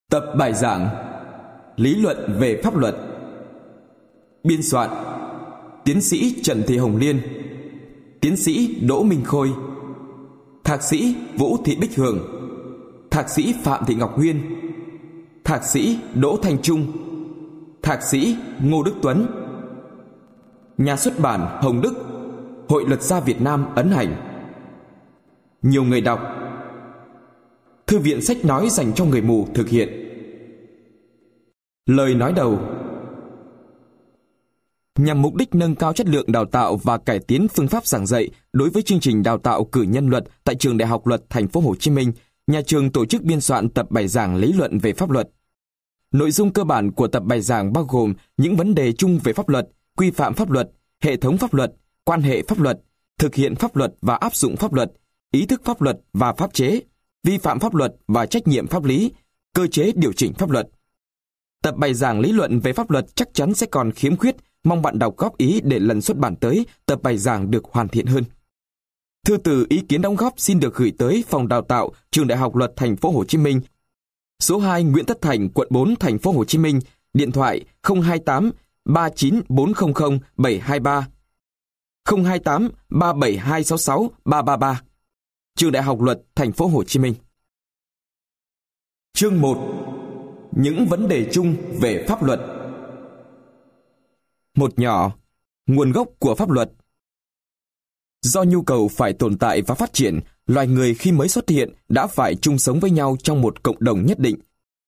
Tập bài giảng Lý luận về pháp luật. Biên soạn Tiến sĩ Trần Thị Hồng Liên, Tiến sĩ Đỗ Minh Khôi, Thạc sĩ Vũ Thị Bích Hường, Thạc sĩ Phạm Thị Ngọc Huyên, Thạc sĩ Đỗ Thanh Trung, Thạc sĩ Ngô Đức Tuấn. Nhà xuất bản Hồng Đức, Hội Luật gia Việt Nam ấn hành. Nhiều người đọc. Thư viện sách nói dành cho người mù thực hiện. Lời nói đầu. Nhằm mục đích nâng cao chất lượng đào tạo và cải tiến phương pháp giảng dạy đối với chương trình đào tạo cử nhân luật tại Trường Đại học Luật Thành phố Hồ Chí Minh, nhà trường tổ chức biên soạn tập bài giảng lý luận về pháp luật. Nội dung cơ bản của tập bài giảng bao gồm những vấn đề chung về pháp luật, quy phạm pháp luật, hệ thống pháp luật, quan hệ pháp luật, thực hiện pháp luật và áp dụng pháp luật, ý thức pháp luật và pháp chế, vi phạm pháp luật và trách nhiệm pháp lý, cơ chế điều chỉnh pháp luật. Tập bài giảng lý luận về pháp luật chắc chắn sẽ còn khiếm khuyết, mong bạn đọc góp ý để lần xuất bản tới tập bài giảng được hoàn thiện hơn. Thư từ ý kiến đóng góp xin được gửi tới Phòng Đào tạo Trường Đại học Luật Thành phố Hồ Chí Minh, số 2 Nguyễn Tất Thành, quận 4, Thành phố Hồ Chí Minh, điện thoại 028 39400 723, 028 37266 333. Trường Đại học Luật Thành phố Hồ Chí Minh. Chương 1. Những vấn đề chung về pháp luật. Một nhỏ, nguồn gốc của pháp luật. Do nhu cầu phải tồn tại và phát triển, loài người khi mới xuất hiện đã phải chung sống với nhau trong một cộng đồng nhất định.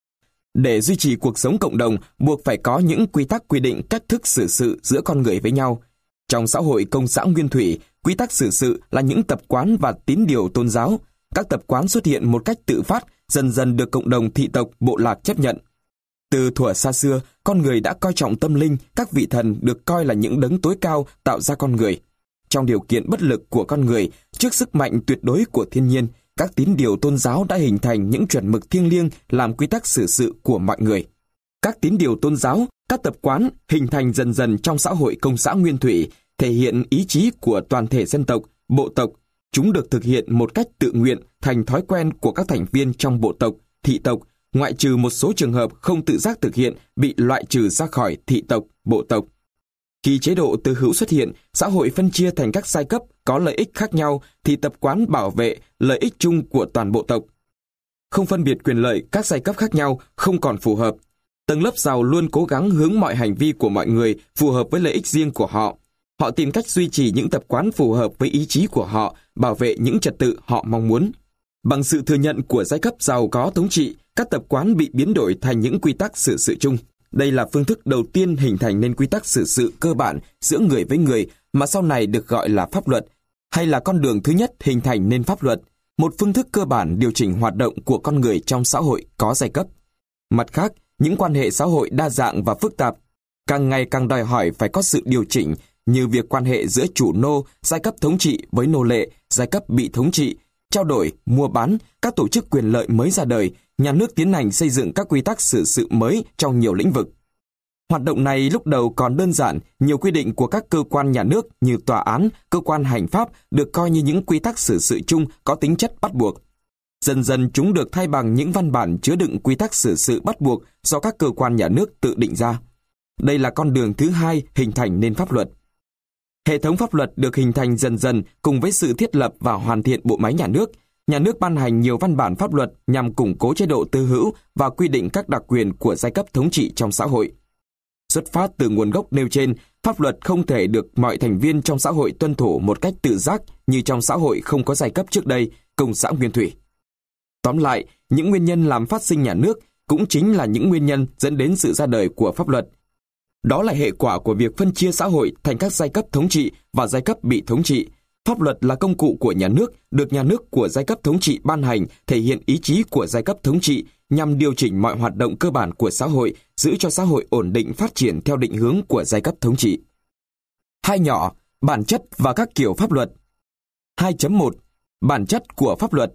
Để duy trì cuộc sống cộng đồng, buộc phải có những quy tắc quy định cách thức xử sự giữa con người với nhau. Trong xã hội công xã nguyên thủy, quy tắc xử sự là những tập quán và tín điều tôn giáo. Các tập quán xuất hiện một cách tự phát, dần dần được cộng đồng thị tộc bộ lạc chấp nhận. Từ thuở xa xưa, con người đã coi trọng tâm linh, các vị thần được coi là những đấng tối cao tạo ra con người. Trong điều kiện bất lực của con người, trước sức mạnh tuyệt đối của thiên nhiên, các tín điều tôn giáo đã hình thành những chuẩn mực thiêng liêng làm quy tắc xử sự của mọi người. Các tín điều tôn giáo, các tập quán hình thành dần dần trong xã hội công xã nguyên thủy, thể hiện ý chí của toàn thể dân tộc, bộ tộc. Chúng được thực hiện một cách tự nguyện thành thói quen của các thành viên trong bộ tộc, thị tộc, ngoại trừ một số trường hợp không tự giác thực hiện bị loại trừ ra khỏi thị tộc, bộ tộc. Khi chế độ tư hữu xuất hiện, xã hội phân chia thành các giai cấp có lợi ích khác nhau thì tập quán bảo vệ lợi ích chung của toàn bộ tộc. Không phân biệt quyền lợi các giai cấp khác nhau không còn phù hợp. Tầng lớp giàu luôn cố gắng hướng mọi hành vi của mọi người phù hợp với lợi ích riêng của họ. Họ tìm cách duy trì những tập quán phù hợp với ý chí của họ, bảo vệ những trật tự họ mong muốn. Bằng sự thừa nhận của giai cấp giàu có thống trị, các tập quán bị biến đổi thành những quy tắc xử sự chung. Đây là phương thức đầu tiên hình thành nên quy tắc xử sự cơ bản giữa người với người mà sau này được gọi là pháp luật, hay là con đường thứ nhất hình thành nên pháp luật, một phương thức cơ bản điều chỉnh hoạt động của con người trong xã hội có giai cấp. Mặt khác, những quan hệ xã hội đa dạng và phức tạp, càng ngày càng đòi hỏi phải có sự điều chỉnh, như việc quan hệ giữa chủ nô, giai cấp thống trị với nô lệ, giai cấp bị thống trị, trao đổi, mua bán, các tổ chức quyền lợi mới ra đời, nhà nước tiến hành xây dựng các quy tắc xử sự mới trong nhiều lĩnh vực. Hoạt động này lúc đầu còn đơn giản, nhiều quy định của các cơ quan nhà nước như tòa án, cơ quan hành pháp được coi như những quy tắc xử sự chung có tính chất bắt buộc. Dần dần chúng được thay bằng những văn bản chứa đựng quy tắc xử sự bắt buộc do các cơ quan nhà nước tự định ra. Đây là con đường thứ hai hình thành nên pháp luật. Hệ thống pháp luật được hình thành dần dần cùng với sự thiết lập và hoàn thiện bộ máy nhà nước. Nhà nước ban hành nhiều văn bản pháp luật nhằm củng cố chế độ tư hữu và quy định các đặc quyền của giai cấp thống trị trong xã hội. Xuất phát từ nguồn gốc nêu trên, pháp luật không thể được mọi thành viên trong xã hội tuân thủ một cách tự giác như trong xã hội không có giai cấp trước đây, công xã nguyên thủy. Tóm lại, những nguyên nhân làm phát sinh nhà nước cũng chính là những nguyên nhân dẫn đến sự ra đời của pháp luật. Đó là hệ quả của việc phân chia xã hội thành các giai cấp thống trị và giai cấp bị thống trị. Pháp luật là công cụ của nhà nước, được nhà nước của giai cấp thống trị ban hành, thể hiện ý chí của giai cấp thống trị nhằm điều chỉnh mọi hoạt động cơ bản của xã hội, giữ cho xã hội ổn định phát triển theo định hướng của giai cấp thống trị. Hai nhỏ, bản chất và các kiểu pháp luật. 2.1 Bản chất của pháp luật.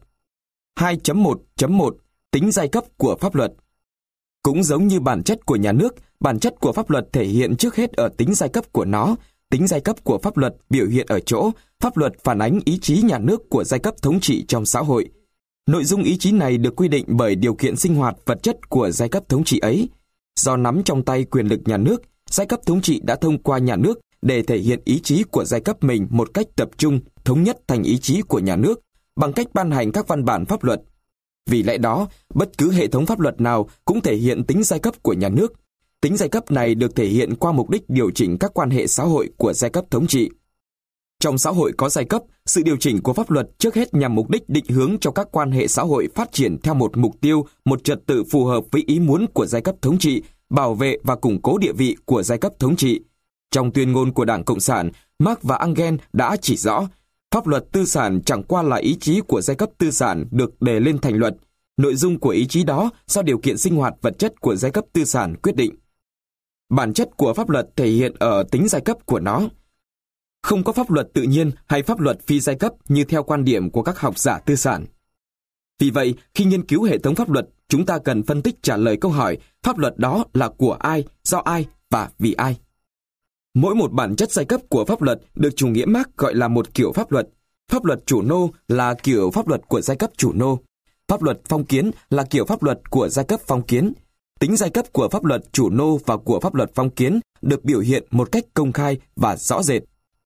2.1.1 Tính giai cấp của pháp luật. Cũng giống như bản chất của nhà nước, bản chất của pháp luật thể hiện trước hết ở tính giai cấp của nó. Tính giai cấp của pháp luật biểu hiện ở chỗ, pháp luật phản ánh ý chí nhà nước của giai cấp thống trị trong xã hội. Nội dung ý chí này được quy định bởi điều kiện sinh hoạt vật chất của giai cấp thống trị ấy. Do nắm trong tay quyền lực nhà nước, giai cấp thống trị đã thông qua nhà nước để thể hiện ý chí của giai cấp mình một cách tập trung, thống nhất thành ý chí của nhà nước bằng cách ban hành các văn bản pháp luật. Vì lẽ đó, bất cứ hệ thống pháp luật nào cũng thể hiện tính giai cấp của nhà nước. Tính giai cấp này được thể hiện qua mục đích điều chỉnh các quan hệ xã hội của giai cấp thống trị. Trong xã hội có giai cấp, sự điều chỉnh của pháp luật trước hết nhằm mục đích định hướng cho các quan hệ xã hội phát triển theo một mục tiêu, một trật tự phù hợp với ý muốn của giai cấp thống trị, bảo vệ và củng cố địa vị của giai cấp thống trị. Trong tuyên ngôn của Đảng Cộng sản, Marx và Engels đã chỉ rõ, pháp luật tư sản chẳng qua là ý chí của giai cấp tư sản được đề lên thành luật. Nội dung của ý chí đó do điều kiện sinh hoạt vật chất của giai cấp tư sản quyết định. Bản chất của pháp luật thể hiện ở tính giai cấp của nó. Không có pháp luật tự nhiên hay pháp luật phi giai cấp như theo quan điểm của các học giả tư sản. Vì vậy, khi nghiên cứu hệ thống pháp luật, chúng ta cần phân tích trả lời câu hỏi pháp luật đó là của ai, do ai và vì ai. Mỗi một bản chất giai cấp của pháp luật được chủ nghĩa Marx gọi là một kiểu pháp luật. Pháp luật chủ nô là kiểu pháp luật của giai cấp chủ nô. Pháp luật phong kiến là kiểu pháp luật của giai cấp phong kiến. Tính giai cấp của pháp luật chủ nô và của pháp luật phong kiến được biểu hiện một cách công khai và rõ rệt.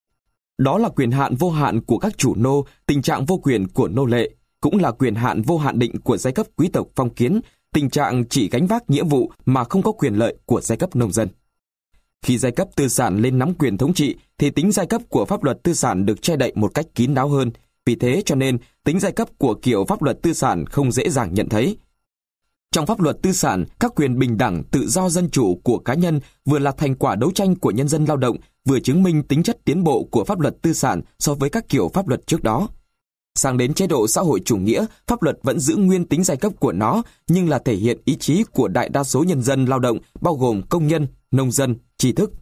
Đó là quyền hạn vô hạn của các chủ nô, tình trạng vô quyền của nô lệ, cũng là quyền hạn vô hạn định của giai cấp quý tộc phong kiến, tình trạng chỉ gánh vác nghĩa vụ mà không có quyền lợi của giai cấp nông dân. Khi giai cấp tư sản lên nắm quyền thống trị, thì tính giai cấp của pháp luật tư sản được che đậy một cách kín đáo hơn. Vì thế cho nên, tính giai cấp của kiểu pháp luật tư sản không dễ dàng nhận thấy. Trong pháp luật tư sản, các quyền bình đẳng, tự do dân chủ của cá nhân vừa là thành quả đấu tranh của nhân dân lao động, vừa chứng minh tính chất tiến bộ của pháp luật tư sản so với các kiểu pháp luật trước đó. Sang đến chế độ xã hội chủ nghĩa, pháp luật vẫn giữ nguyên tính giai cấp của nó, nhưng là thể hiện ý chí của đại đa số nhân dân lao động, bao gồm công nhân, nông dân, trí thức.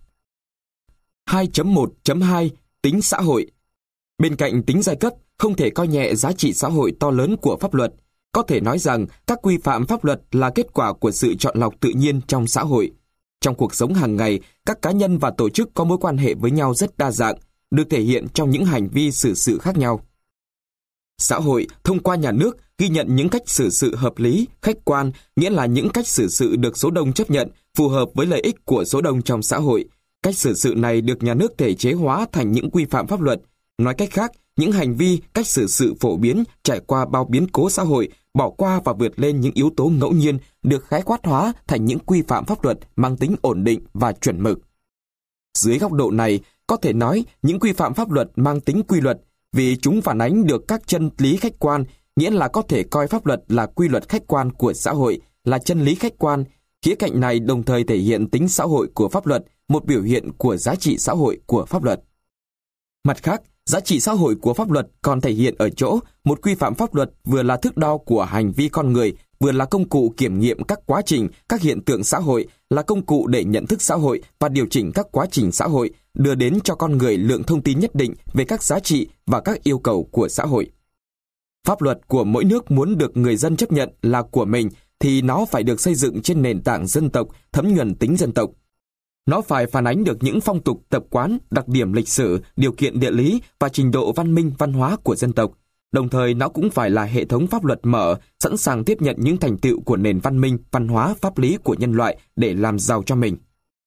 2.1.2 Tính xã hội. Bên cạnh tính giai cấp, không thể coi nhẹ giá trị xã hội to lớn của pháp luật. Có thể nói rằng các quy phạm pháp luật là kết quả của sự chọn lọc tự nhiên trong xã hội. Trong cuộc sống hàng ngày, các cá nhân và tổ chức có mối quan hệ với nhau rất đa dạng, được thể hiện trong những hành vi xử sự khác nhau. Xã hội thông qua nhà nước ghi nhận những cách xử sự hợp lý, khách quan, nghĩa là những cách xử sự được số đông chấp nhận, phù hợp với lợi ích của số đông trong xã hội. Cách xử sự này được nhà nước thể chế hóa thành những quy phạm pháp luật. Nói cách khác, những hành vi, cách xử sự phổ biến trải qua bao biến cố xã hội, bỏ qua và vượt lên những yếu tố ngẫu nhiên, được khái quát hóa thành những quy phạm pháp luật mang tính ổn định và chuẩn mực. Dưới góc độ này, có thể nói những quy phạm pháp luật mang tính quy luật, vì chúng phản ánh được các chân lý khách quan, nghĩa là có thể coi pháp luật là quy luật khách quan của xã hội, là chân lý khách quan. Khía cạnh này đồng thời thể hiện tính xã hội của pháp luật, một biểu hiện của giá trị xã hội của pháp luật. Mặt khác, giá trị xã hội của pháp luật còn thể hiện ở chỗ một quy phạm pháp luật vừa là thước đo của hành vi con người, vừa là công cụ kiểm nghiệm các quá trình, các hiện tượng xã hội, là công cụ để nhận thức xã hội và điều chỉnh các quá trình xã hội, đưa đến cho con người lượng thông tin nhất định về các giá trị và các yêu cầu của xã hội. Pháp luật của mỗi nước muốn được người dân chấp nhận là của mình thì nó phải được xây dựng trên nền tảng dân tộc, thấm nhuần tính dân tộc. Nó phải phản ánh được những phong tục, tập quán, đặc điểm lịch sử, điều kiện địa lý và trình độ văn minh, văn hóa của dân tộc. Đồng thời nó cũng phải là hệ thống pháp luật mở, sẵn sàng tiếp nhận những thành tựu của nền văn minh, văn hóa, pháp lý của nhân loại để làm giàu cho mình.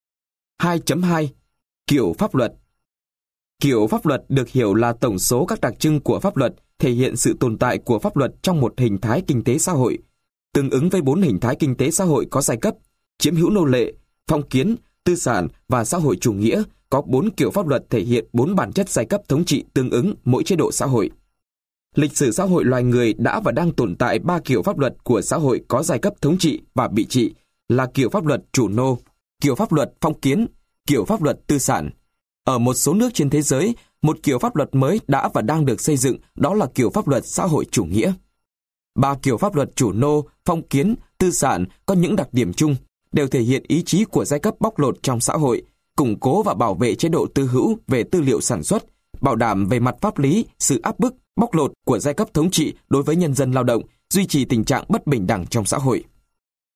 2.2 Kiểu pháp luật. Kiểu pháp luật được hiểu là tổng số các đặc trưng của pháp luật, thể hiện sự tồn tại của pháp luật trong một hình thái kinh tế xã hội. Tương ứng với 4 hình thái kinh tế xã hội có giai cấp, chiếm hữu nô lệ, phong kiến, tư sản và xã hội chủ nghĩa, có 4 kiểu pháp luật thể hiện 4 bản chất giai cấp thống trị tương ứng mỗi chế độ xã hội. Lịch sử xã hội loài người đã và đang tồn tại 3 kiểu pháp luật của xã hội có giai cấp thống trị và bị trị, là kiểu pháp luật chủ nô, kiểu pháp luật phong kiến, kiểu pháp luật tư sản. Ở một số nước trên thế giới, một kiểu pháp luật mới đã và đang được xây dựng, đó là kiểu pháp luật xã hội chủ nghĩa. 3 kiểu pháp luật chủ nô, phong kiến, tư sản có những đặc điểm chung, đều thể hiện ý chí của giai cấp bóc lột trong xã hội, củng cố và bảo vệ chế độ tư hữu về tư liệu sản xuất, bảo đảm về mặt pháp lý sự áp bức, bóc lột của giai cấp thống trị đối với nhân dân lao động, duy trì tình trạng bất bình đẳng trong xã hội.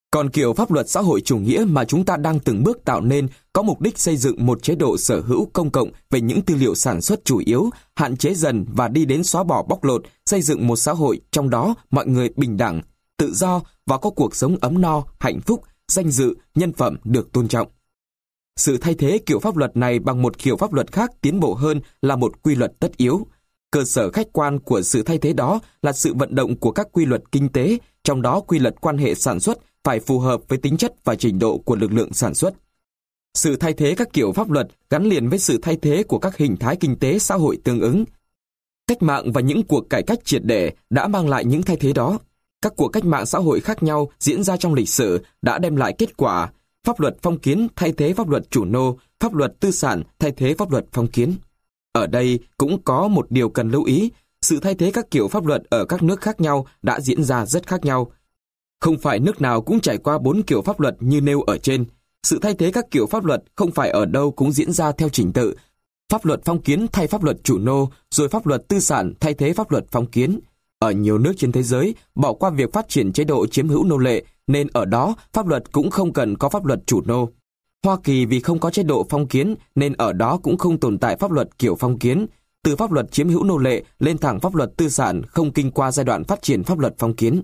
Còn kiểu pháp luật xã hội chủ nghĩa mà chúng ta đang từng bước tạo nên có mục đích xây dựng một chế độ sở hữu công cộng về những tư liệu sản xuất chủ yếu, hạn chế dần và đi đến xóa bỏ bóc lột, xây dựng một xã hội trong đó mọi người bình đẳng, tự do và có cuộc sống ấm no, hạnh phúc, danh dự, nhân phẩm được tôn trọng. Sự thay thế kiểu pháp luật này bằng một kiểu pháp luật khác tiến bộ hơn là một quy luật tất yếu. Cơ sở khách quan của sự thay thế đó là sự vận động của các quy luật kinh tế, trong đó quy luật quan hệ sản xuất phải phù hợp với tính chất và trình độ của lực lượng sản xuất. Sự thay thế các kiểu pháp luật gắn liền với sự thay thế của các hình thái kinh tế xã hội tương ứng. Cách mạng và những cuộc cải cách triệt để đã mang lại những thay thế đó. Các cuộc cách mạng xã hội khác nhau diễn ra trong lịch sử đã đem lại kết quả. Pháp luật phong kiến thay thế pháp luật chủ nô, pháp luật tư sản thay thế pháp luật phong kiến. Ở đây cũng có một điều cần lưu ý, sự thay thế các kiểu pháp luật ở các nước khác nhau đã diễn ra rất khác nhau. Không phải nước nào cũng trải qua 4 kiểu pháp luật như nêu ở trên. Sự thay thế các kiểu pháp luật không phải ở đâu cũng diễn ra theo trình tự. Pháp luật phong kiến thay pháp luật chủ nô, rồi pháp luật tư sản thay thế pháp luật phong kiến. Ở nhiều nước trên thế giới, bỏ qua việc phát triển chế độ chiếm hữu nô lệ, nên ở đó pháp luật cũng không cần có pháp luật chủ nô. Hoa Kỳ vì không có chế độ phong kiến, nên ở đó cũng không tồn tại pháp luật kiểu phong kiến. Từ pháp luật chiếm hữu nô lệ lên thẳng pháp luật tư sản không kinh qua giai đoạn phát triển pháp luật phong kiến.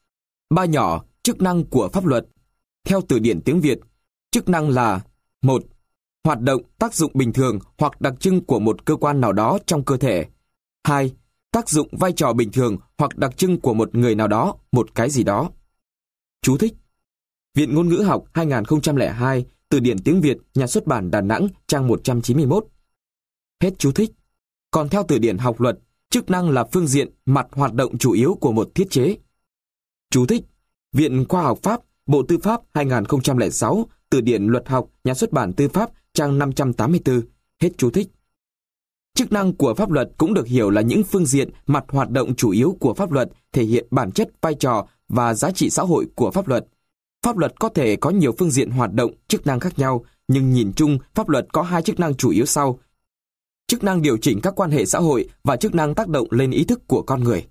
3 nhỏ, chức năng của pháp luật. Theo từ điển tiếng Việt, chức năng là: 1. Hoạt động, tác dụng bình thường hoặc đặc trưng của một cơ quan nào đó trong cơ thể. 2. Tác dụng, vai trò bình thường hoặc đặc trưng của một người nào đó, một cái gì đó. Chú thích: Viện Ngôn ngữ học 2002, từ điển tiếng Việt, Nhà xuất bản Đà Nẵng, trang 191. Hết chú thích. Còn theo từ điển học luật, chức năng là phương diện, mặt hoạt động chủ yếu của một thiết chế. Chú thích: Viện Khoa học Pháp, Bộ Tư pháp 2006, từ điển luật học, Nhà xuất bản Tư pháp, trang 584. Hết chú thích. Chức năng của pháp luật cũng được hiểu là những phương diện, mặt hoạt động chủ yếu của pháp luật, thể hiện bản chất, vai trò và giá trị xã hội của pháp luật. Pháp luật có thể có nhiều phương diện hoạt động, chức năng khác nhau, nhưng nhìn chung, pháp luật có 2 chức năng chủ yếu sau: chức năng điều chỉnh các quan hệ xã hội và chức năng tác động lên ý thức của con người.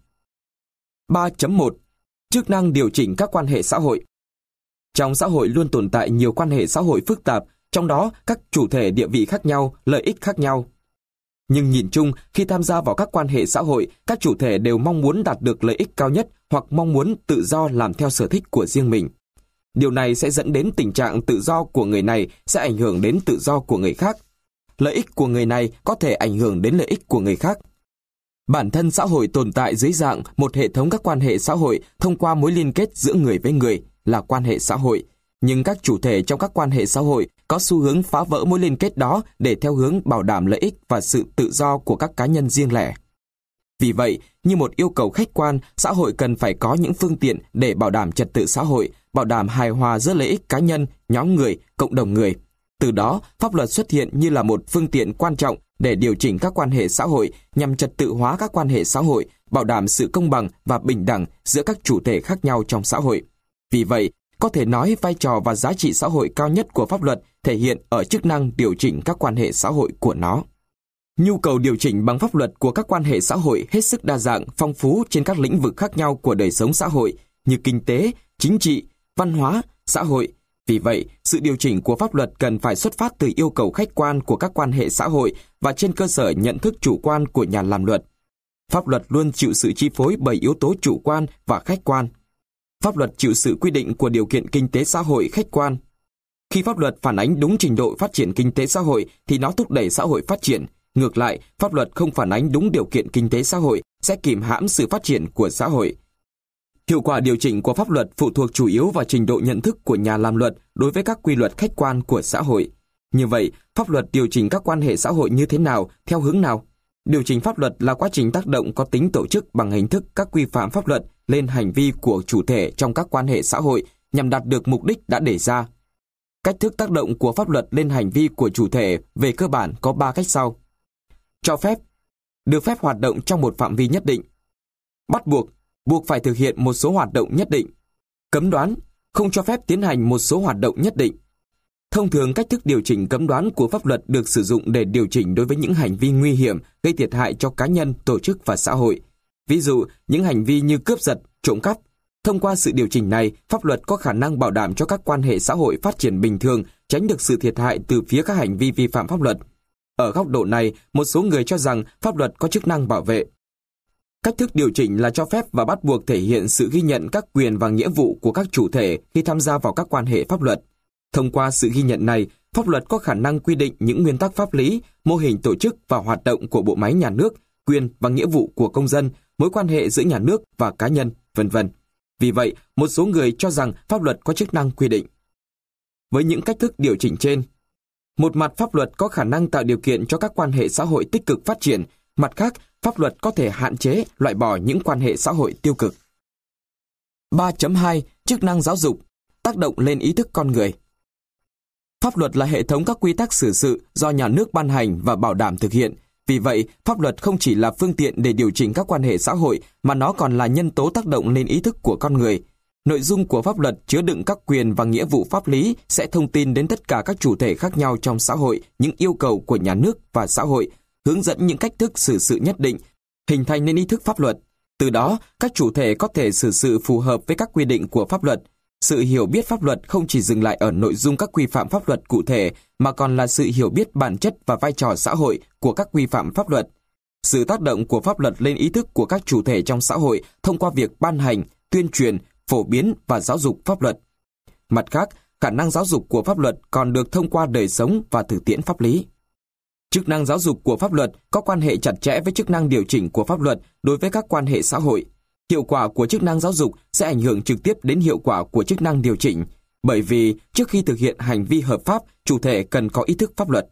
3.1. Chức năng điều chỉnh các quan hệ xã hội. Trong xã hội luôn tồn tại nhiều quan hệ xã hội phức tạp, trong đó các chủ thể địa vị khác nhau, lợi ích khác nhau. Nhưng nhìn chung, khi tham gia vào các quan hệ xã hội, các chủ thể đều mong muốn đạt được lợi ích cao nhất hoặc mong muốn tự do làm theo sở thích của riêng mình. Điều này sẽ dẫn đến tình trạng tự do của người này sẽ ảnh hưởng đến tự do của người khác. Lợi ích của người này có thể ảnh hưởng đến lợi ích của người khác. Bản thân xã hội tồn tại dưới dạng một hệ thống các quan hệ xã hội thông qua mối liên kết giữa người với người là quan hệ xã hội. Nhưng các chủ thể trong các quan hệ xã hội có xu hướng phá vỡ mối liên kết đó để theo hướng bảo đảm lợi ích và sự tự do của các cá nhân riêng lẻ. Vì vậy, như một yêu cầu khách quan, xã hội cần phải có những phương tiện để bảo đảm trật tự xã hội, bảo đảm hài hòa giữa lợi ích cá nhân, nhóm người, cộng đồng người. Từ đó, pháp luật xuất hiện như là một phương tiện quan trọng để điều chỉnh các quan hệ xã hội nhằm trật tự hóa các quan hệ xã hội, bảo đảm sự công bằng và bình đẳng giữa các chủ thể khác nhau trong xã hội. Vì vậy, có thể nói vai trò và giá trị xã hội cao nhất của pháp luật thể hiện ở chức năng điều chỉnh các quan hệ xã hội của nó. Nhu cầu điều chỉnh bằng pháp luật của các quan hệ xã hội hết sức đa dạng, phong phú trên các lĩnh vực khác nhau của đời sống xã hội như kinh tế, chính trị, văn hóa, xã hội. Vì vậy, sự điều chỉnh của pháp luật cần phải xuất phát từ yêu cầu khách quan của các quan hệ xã hội và trên cơ sở nhận thức chủ quan của nhà làm luật. Pháp luật luôn chịu sự chi phối bởi yếu tố chủ quan và khách quan. Pháp luật chịu sự quy định của điều kiện kinh tế xã hội khách quan. Khi pháp luật phản ánh đúng trình độ phát triển kinh tế xã hội thì nó thúc đẩy xã hội phát triển. Ngược lại, pháp luật không phản ánh đúng điều kiện kinh tế xã hội sẽ kìm hãm sự phát triển của xã hội. Hiệu quả điều chỉnh của pháp luật phụ thuộc chủ yếu vào trình độ nhận thức của nhà làm luật đối với các quy luật khách quan của xã hội. Như vậy, pháp luật điều chỉnh các quan hệ xã hội như thế nào, theo hướng nào? Điều chỉnh pháp luật là quá trình tác động có tính tổ chức bằng hình thức các quy phạm pháp luật lên hành vi của chủ thể trong các quan hệ xã hội nhằm đạt được mục đích đã đề ra. Cách thức tác động của pháp luật lên hành vi của chủ thể về cơ bản có 3 cách sau. Cho phép, được phép hoạt động trong một phạm vi nhất định. Bắt buộc, buộc phải thực hiện một số hoạt động nhất định. Cấm đoán, không cho phép tiến hành một số hoạt động nhất định. Thông thường cách thức điều chỉnh cấm đoán của pháp luật được sử dụng để điều chỉnh đối với những hành vi nguy hiểm gây thiệt hại cho cá nhân, tổ chức và xã hội. Ví dụ, những hành vi như cướp giật, trộm cắp. Thông qua sự điều chỉnh này, pháp luật có khả năng bảo đảm cho các quan hệ xã hội phát triển bình thường, tránh được sự thiệt hại từ phía các hành vi vi phạm pháp luật. Ở góc độ này, một số người cho rằng pháp luật có chức năng bảo vệ. Cách thức điều chỉnh là cho phép và bắt buộc thể hiện sự ghi nhận các quyền và nghĩa vụ của các chủ thể khi tham gia vào các quan hệ pháp luật. Thông qua sự ghi nhận này, pháp luật có khả năng quy định những nguyên tắc pháp lý, mô hình tổ chức và hoạt động của bộ máy nhà nước, quyền và nghĩa vụ của công dân, mối quan hệ giữa nhà nước và cá nhân, v.v. Vì vậy, một số người cho rằng pháp luật có chức năng quy định. Với những cách thức điều chỉnh trên, một mặt pháp luật có khả năng tạo điều kiện cho các quan hệ xã hội tích cực phát triển, mặt khác, pháp luật có thể hạn chế, loại bỏ những quan hệ xã hội tiêu cực. 3.2. Chức năng giáo dục, tác động lên ý thức con người. Pháp luật là hệ thống các quy tắc xử sự do nhà nước ban hành và bảo đảm thực hiện. Vì vậy, pháp luật không chỉ là phương tiện để điều chỉnh các quan hệ xã hội, mà nó còn là nhân tố tác động lên ý thức của con người. Nội dung của pháp luật chứa đựng các quyền và nghĩa vụ pháp lý sẽ thông tin đến tất cả các chủ thể khác nhau trong xã hội những yêu cầu của nhà nước và xã hội, hướng dẫn những cách thức xử sự nhất định, hình thành nên ý thức pháp luật. Từ đó, các chủ thể có thể xử sự phù hợp với các quy định của pháp luật. Sự hiểu biết pháp luật không chỉ dừng lại ở nội dung các quy phạm pháp luật cụ thể, mà còn là sự hiểu biết bản chất và vai trò xã hội của các quy phạm pháp luật. Sự tác động của pháp luật lên ý thức của các chủ thể trong xã hội thông qua việc ban hành, tuyên truyền, phổ biến và giáo dục pháp luật. Mặt khác, khả năng giáo dục của pháp luật còn được thông qua đời sống và thực tiễn pháp lý. Chức năng giáo dục của pháp luật có quan hệ chặt chẽ với chức năng điều chỉnh của pháp luật đối với các quan hệ xã hội. Hiệu quả của chức năng giáo dục sẽ ảnh hưởng trực tiếp đến hiệu quả của chức năng điều chỉnh, bởi vì trước khi thực hiện hành vi hợp pháp, chủ thể cần có ý thức pháp luật.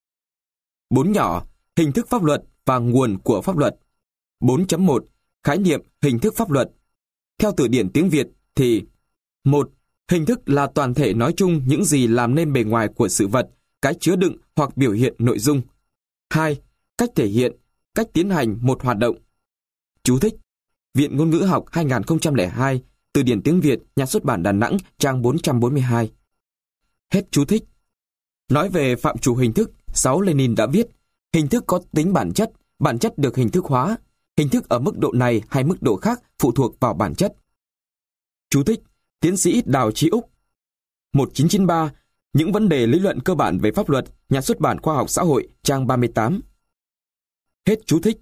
4 nhỏ, hình thức pháp luật và nguồn của pháp luật. 4.1. Khái niệm hình thức pháp luật. Theo từ điển tiếng Việt thì 1. Hình thức là toàn thể nói chung những gì làm nên bề ngoài của sự vật, cái chứa đựng hoặc biểu hiện nội dung. 2. Cách thể hiện, cách tiến hành một hoạt động. Chú thích: Viện Ngôn ngữ học 2002, Từ điển tiếng Việt, Nhà xuất bản Đà Nẵng, trang 442. Hết chú thích. Nói về phạm trù hình thức, Sáu Lenin đã viết: hình thức có tính bản chất được hình thức hóa. Hình thức ở mức độ này hay mức độ khác phụ thuộc vào bản chất. Chú thích: Tiến sĩ Đào Chí Úc, 1993, Những vấn đề lý luận cơ bản về pháp luật, Nhà xuất bản Khoa học Xã hội, trang 38. Hết chú thích.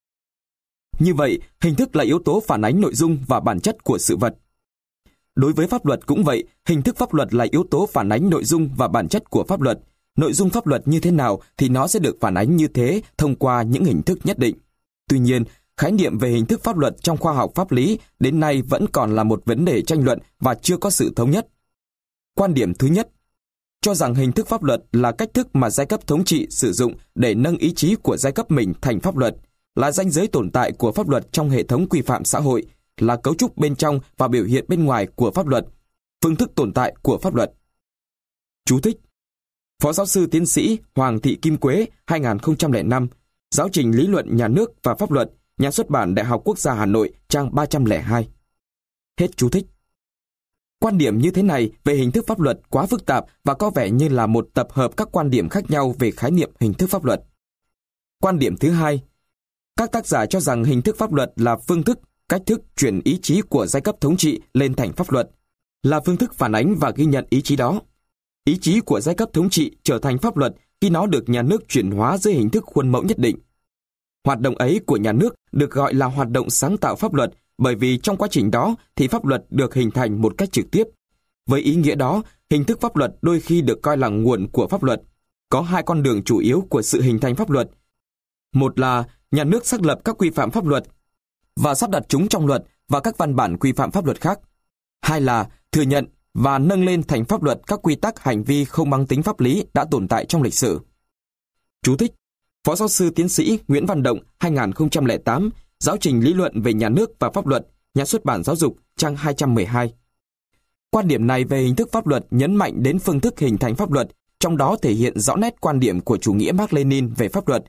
Như vậy, hình thức là yếu tố phản ánh nội dung và bản chất của sự vật. Đối với pháp luật cũng vậy, hình thức pháp luật là yếu tố phản ánh nội dung và bản chất của pháp luật. Nội dung pháp luật như thế nào thì nó sẽ được phản ánh như thế thông qua những hình thức nhất định. Tuy nhiên, khái niệm về hình thức pháp luật trong khoa học pháp lý đến nay vẫn còn là một vấn đề tranh luận và chưa có sự thống nhất. Quan điểm thứ nhất, cho rằng hình thức pháp luật là cách thức mà giai cấp thống trị sử dụng để nâng ý chí của giai cấp mình thành pháp luật, là ranh giới tồn tại của pháp luật trong hệ thống quy phạm xã hội, là cấu trúc bên trong và biểu hiện bên ngoài của pháp luật, phương thức tồn tại của pháp luật. Chú thích: Phó giáo sư tiến sĩ Hoàng Thị Kim Quế, 2005, Giáo trình lý luận nhà nước và pháp luật, Nhà xuất bản Đại học Quốc gia Hà Nội, trang 302. Hết chú thích. Quan điểm như thế này về hình thức pháp luật quá phức tạp và có vẻ như là một tập hợp các quan điểm khác nhau về khái niệm hình thức pháp luật. Quan điểm thứ hai, các tác giả cho rằng hình thức pháp luật là phương thức, cách thức chuyển ý chí của giai cấp thống trị lên thành pháp luật, là phương thức phản ánh và ghi nhận ý chí đó. Ý chí của giai cấp thống trị trở thành pháp luật khi nó được nhà nước chuyển hóa dưới hình thức khuôn mẫu nhất định. Hoạt động ấy của nhà nước được gọi là hoạt động sáng tạo pháp luật, bởi vì trong quá trình đó thì pháp luật được hình thành một cách trực tiếp. Với ý nghĩa đó, hình thức pháp luật đôi khi được coi là nguồn của pháp luật. Có hai con đường chủ yếu của sự hình thành pháp luật. Một là nhà nước xác lập các quy phạm pháp luật và sắp đặt chúng trong luật và các văn bản quy phạm pháp luật khác. Hai là thừa nhận và nâng lên thành pháp luật các quy tắc hành vi không mang tính pháp lý đã tồn tại trong lịch sử. Chú thích: Phó giáo sư tiến sĩ Nguyễn Văn Động, 2008, Giáo trình lý luận về nhà nước và pháp luật, Nhà xuất bản Giáo dục, trang 212. Quan điểm này về hình thức pháp luật nhấn mạnh đến phương thức hình thành pháp luật, trong đó thể hiện rõ nét quan điểm của chủ nghĩa Mác Lênin về pháp luật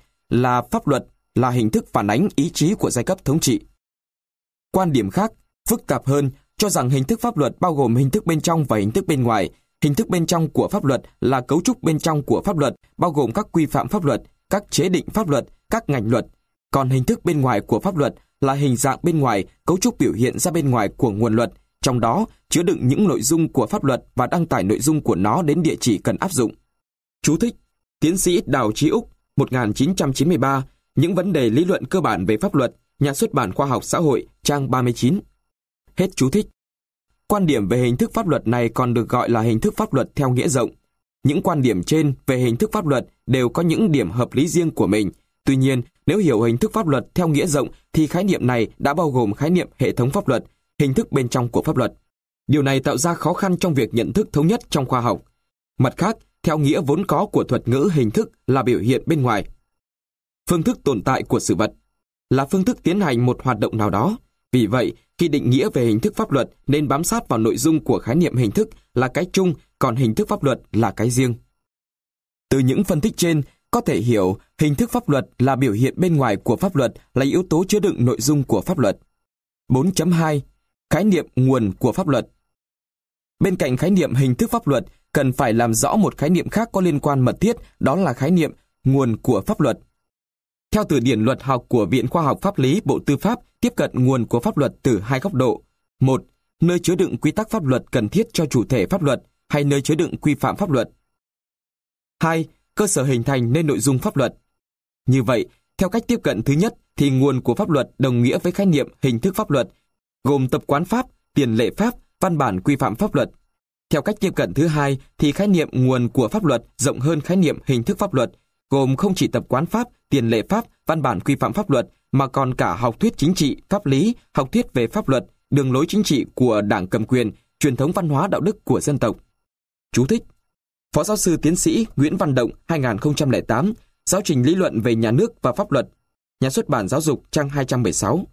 là hình thức phản ánh ý chí của giai cấp thống trị. Quan điểm khác, phức tạp hơn, cho rằng hình thức pháp luật bao gồm hình thức bên trong và hình thức bên ngoài. Hình thức bên trong của pháp luật là cấu trúc bên trong của pháp luật, bao gồm các quy phạm pháp luật, các chế định pháp luật, các ngành luật. Còn hình thức bên ngoài của pháp luật là hình dạng bên ngoài, cấu trúc biểu hiện ra bên ngoài của nguồn luật, trong đó chứa đựng những nội dung của pháp luật và đăng tải nội dung của nó đến địa chỉ cần áp dụng. Chú thích: Tiến sĩ Đào Chí Úc, 1993, Những vấn đề lý luận cơ bản về pháp luật, Nhà xuất bản Khoa học Xã hội, trang 39. Hết chú thích. Quan điểm về hình thức pháp luật này còn được gọi là hình thức pháp luật theo nghĩa rộng. Những quan điểm trên về hình thức pháp luật đều có những điểm hợp lý riêng của mình. Tuy nhiên, nếu hiểu hình thức pháp luật theo nghĩa rộng thì khái niệm này đã bao gồm khái niệm hệ thống pháp luật, hình thức bên trong của pháp luật. Điều này tạo ra khó khăn trong việc nhận thức thống nhất trong khoa học. Mặt khác, theo nghĩa vốn có của thuật ngữ hình thức là biểu hiện bên ngoài. Phương thức tồn tại của sự vật là phương thức tiến hành một hoạt động nào đó. Vì vậy, khi định nghĩa về hình thức pháp luật nên bám sát vào nội dung của khái niệm hình thức là cái chung, còn hình thức pháp luật là cái riêng. Từ những phân tích trên, có thể hiểu hình thức pháp luật là biểu hiện bên ngoài của pháp luật, là yếu tố chứa đựng nội dung của pháp luật. 4.2. Khái niệm nguồn của pháp luật. Bên cạnh khái niệm hình thức pháp luật, cần phải làm rõ một khái niệm khác có liên quan mật thiết, đó là khái niệm nguồn của pháp luật. Theo từ điển luật học của Viện Khoa học Pháp lý Bộ Tư pháp, tiếp cận nguồn của pháp luật từ hai góc độ. 1. Nơi chứa đựng quy tắc pháp luật cần thiết cho chủ thể pháp luật, hay nơi chứa đựng quy phạm pháp luật. 2. Cơ sở hình thành nên nội dung pháp luật. Như vậy, theo cách tiếp cận thứ nhất thì nguồn của pháp luật đồng nghĩa với khái niệm hình thức pháp luật, gồm tập quán pháp, tiền lệ pháp, văn bản quy phạm pháp luật. Theo cách tiếp cận thứ hai thì khái niệm nguồn của pháp luật rộng hơn khái niệm hình thức pháp luật, gồm không chỉ tập quán pháp, tiền lệ pháp, văn bản quy phạm pháp luật, mà còn cả học thuyết chính trị, pháp lý, học thuyết về pháp luật, đường lối chính trị của đảng cầm quyền, truyền thống văn hóa đạo đức của dân tộc. Chú thích: Phó giáo sư tiến sĩ Nguyễn Văn Động, 2008, Giáo trình lý luận về nhà nước và pháp luật, Nhà xuất bản Giáo dục, trang 216.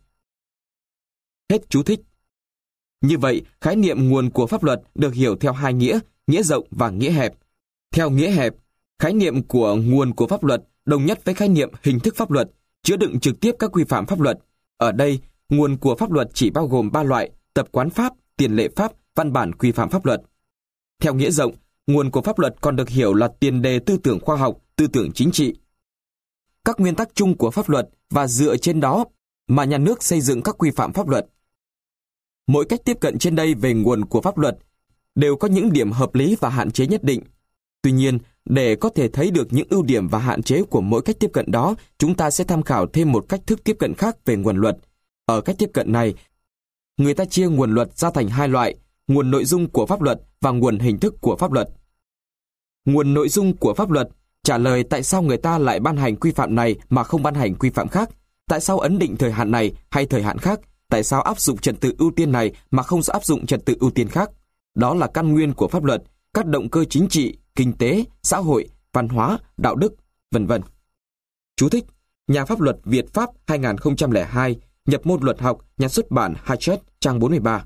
Hết chú thích. Như vậy, khái niệm nguồn của pháp luật được hiểu theo hai nghĩa, nghĩa rộng và nghĩa hẹp. Theo nghĩa hẹp, khái niệm của nguồn của pháp luật đồng nhất với khái niệm hình thức pháp luật, chứa đựng trực tiếp các quy phạm pháp luật. Ở đây, nguồn của pháp luật chỉ bao gồm 3 loại: tập quán pháp, tiền lệ pháp, văn bản quy phạm pháp luật. Theo nghĩa rộng, nguồn của pháp luật còn được hiểu là tiền đề tư tưởng khoa học, tư tưởng chính trị, các nguyên tắc chung của pháp luật, và dựa trên đó mà nhà nước xây dựng các quy phạm pháp luật. Mỗi cách tiếp cận trên đây về nguồn của pháp luật đều có những điểm hợp lý và hạn chế nhất định. Tuy nhiên, để có thể thấy được những ưu điểm và hạn chế của mỗi cách tiếp cận đó, chúng ta sẽ tham khảo thêm một cách thức tiếp cận khác về nguồn luật. Ở cách tiếp cận này, người ta chia nguồn luật ra thành hai loại: nguồn nội dung của pháp luật và nguồn hình thức của pháp luật. Nguồn nội dung của pháp luật trả lời tại sao người ta lại ban hành quy phạm này mà không ban hành quy phạm khác, tại sao ấn định thời hạn này hay thời hạn khác, tại sao áp dụng trật tự ưu tiên này mà không áp dụng trật tự ưu tiên khác. Đó là căn nguyên của pháp luật, các động cơ chính trị, kinh tế, xã hội, văn hóa, đạo đức, vân vân. Chú thích: Nhà pháp luật Việt Pháp 2002, nhập môn luật học, Nhà xuất bản Hachette, trang 43.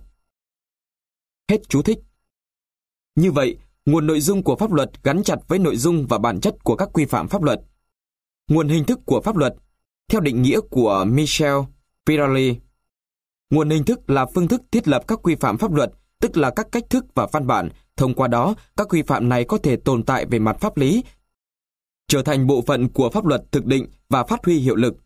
Hết chú thích. Như vậy, nguồn nội dung của pháp luật gắn chặt với nội dung và bản chất của các quy phạm pháp luật. Nguồn hình thức của pháp luật, theo định nghĩa của Michel Pirelli, nguồn hình thức là phương thức thiết lập các quy phạm pháp luật, tức là các cách thức và văn bản. Thông qua đó, các quy phạm này có thể tồn tại về mặt pháp lý, trở thành bộ phận của pháp luật thực định và phát huy hiệu lực.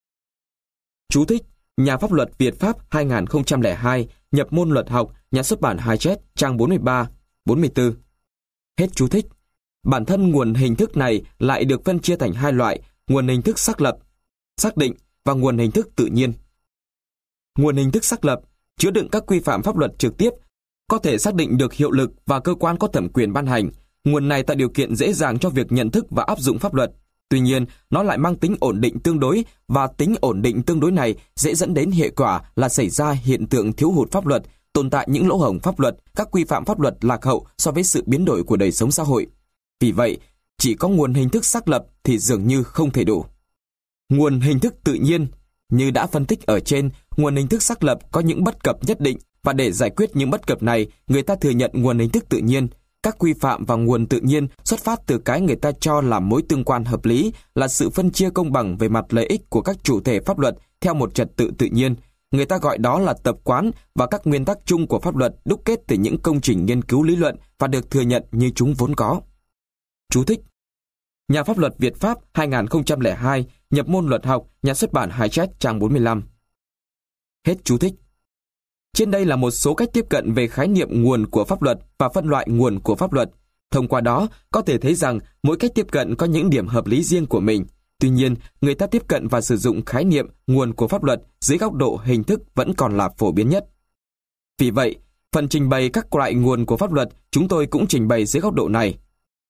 Chú thích: Nhà pháp luật Việt Pháp 2002, nhập môn luật học, Nhà xuất bản Hachette, trang 43, 44. Hết chú thích. Bản thân nguồn hình thức này lại được phân chia thành hai loại: nguồn hình thức xác lập, xác định, và nguồn hình thức tự nhiên. Nguồn hình thức xác lập chứa đựng các quy phạm pháp luật trực tiếp, có thể xác định được hiệu lực và cơ quan có thẩm quyền ban hành. Nguồn này tạo điều kiện dễ dàng cho việc nhận thức và áp dụng pháp luật. Tuy nhiên, nó lại mang tính ổn định tương đối, và tính ổn định tương đối này dễ dẫn đến hệ quả là xảy ra hiện tượng thiếu hụt pháp luật, tồn tại những lỗ hổng pháp luật, các quy phạm pháp luật lạc hậu so với sự biến đổi của đời sống xã hội. Vì vậy, chỉ có nguồn hình thức xác lập thì dường như không thể đủ. Nguồn hình thức tự nhiên, như đã phân tích ở trên, nguồn hình thức xác lập có những bất cập nhất định, và để giải quyết những bất cập này, người ta thừa nhận nguồn hình thức tự nhiên. Các quy phạm và nguồn tự nhiên xuất phát từ cái người ta cho là mối tương quan hợp lý, là sự phân chia công bằng về mặt lợi ích của các chủ thể pháp luật theo một trật tự tự nhiên. Người ta gọi đó là tập quán và các nguyên tắc chung của pháp luật đúc kết từ những công trình nghiên cứu lý luận và được thừa nhận như chúng vốn có. Chú thích: Nhà pháp luật Việt Pháp 2002, nhập môn luật học, Nhà xuất bản Hachette, trang 45. Hết chú thích. Trên đây là một số cách tiếp cận về khái niệm nguồn của pháp luật và phân loại nguồn của pháp luật. Thông qua đó, có thể thấy rằng mỗi cách tiếp cận có những điểm hợp lý riêng của mình. Tuy nhiên, người ta tiếp cận và sử dụng khái niệm nguồn của pháp luật dưới góc độ hình thức vẫn còn là phổ biến nhất. Vì vậy, phần trình bày các loại nguồn của pháp luật chúng tôi cũng trình bày dưới góc độ này.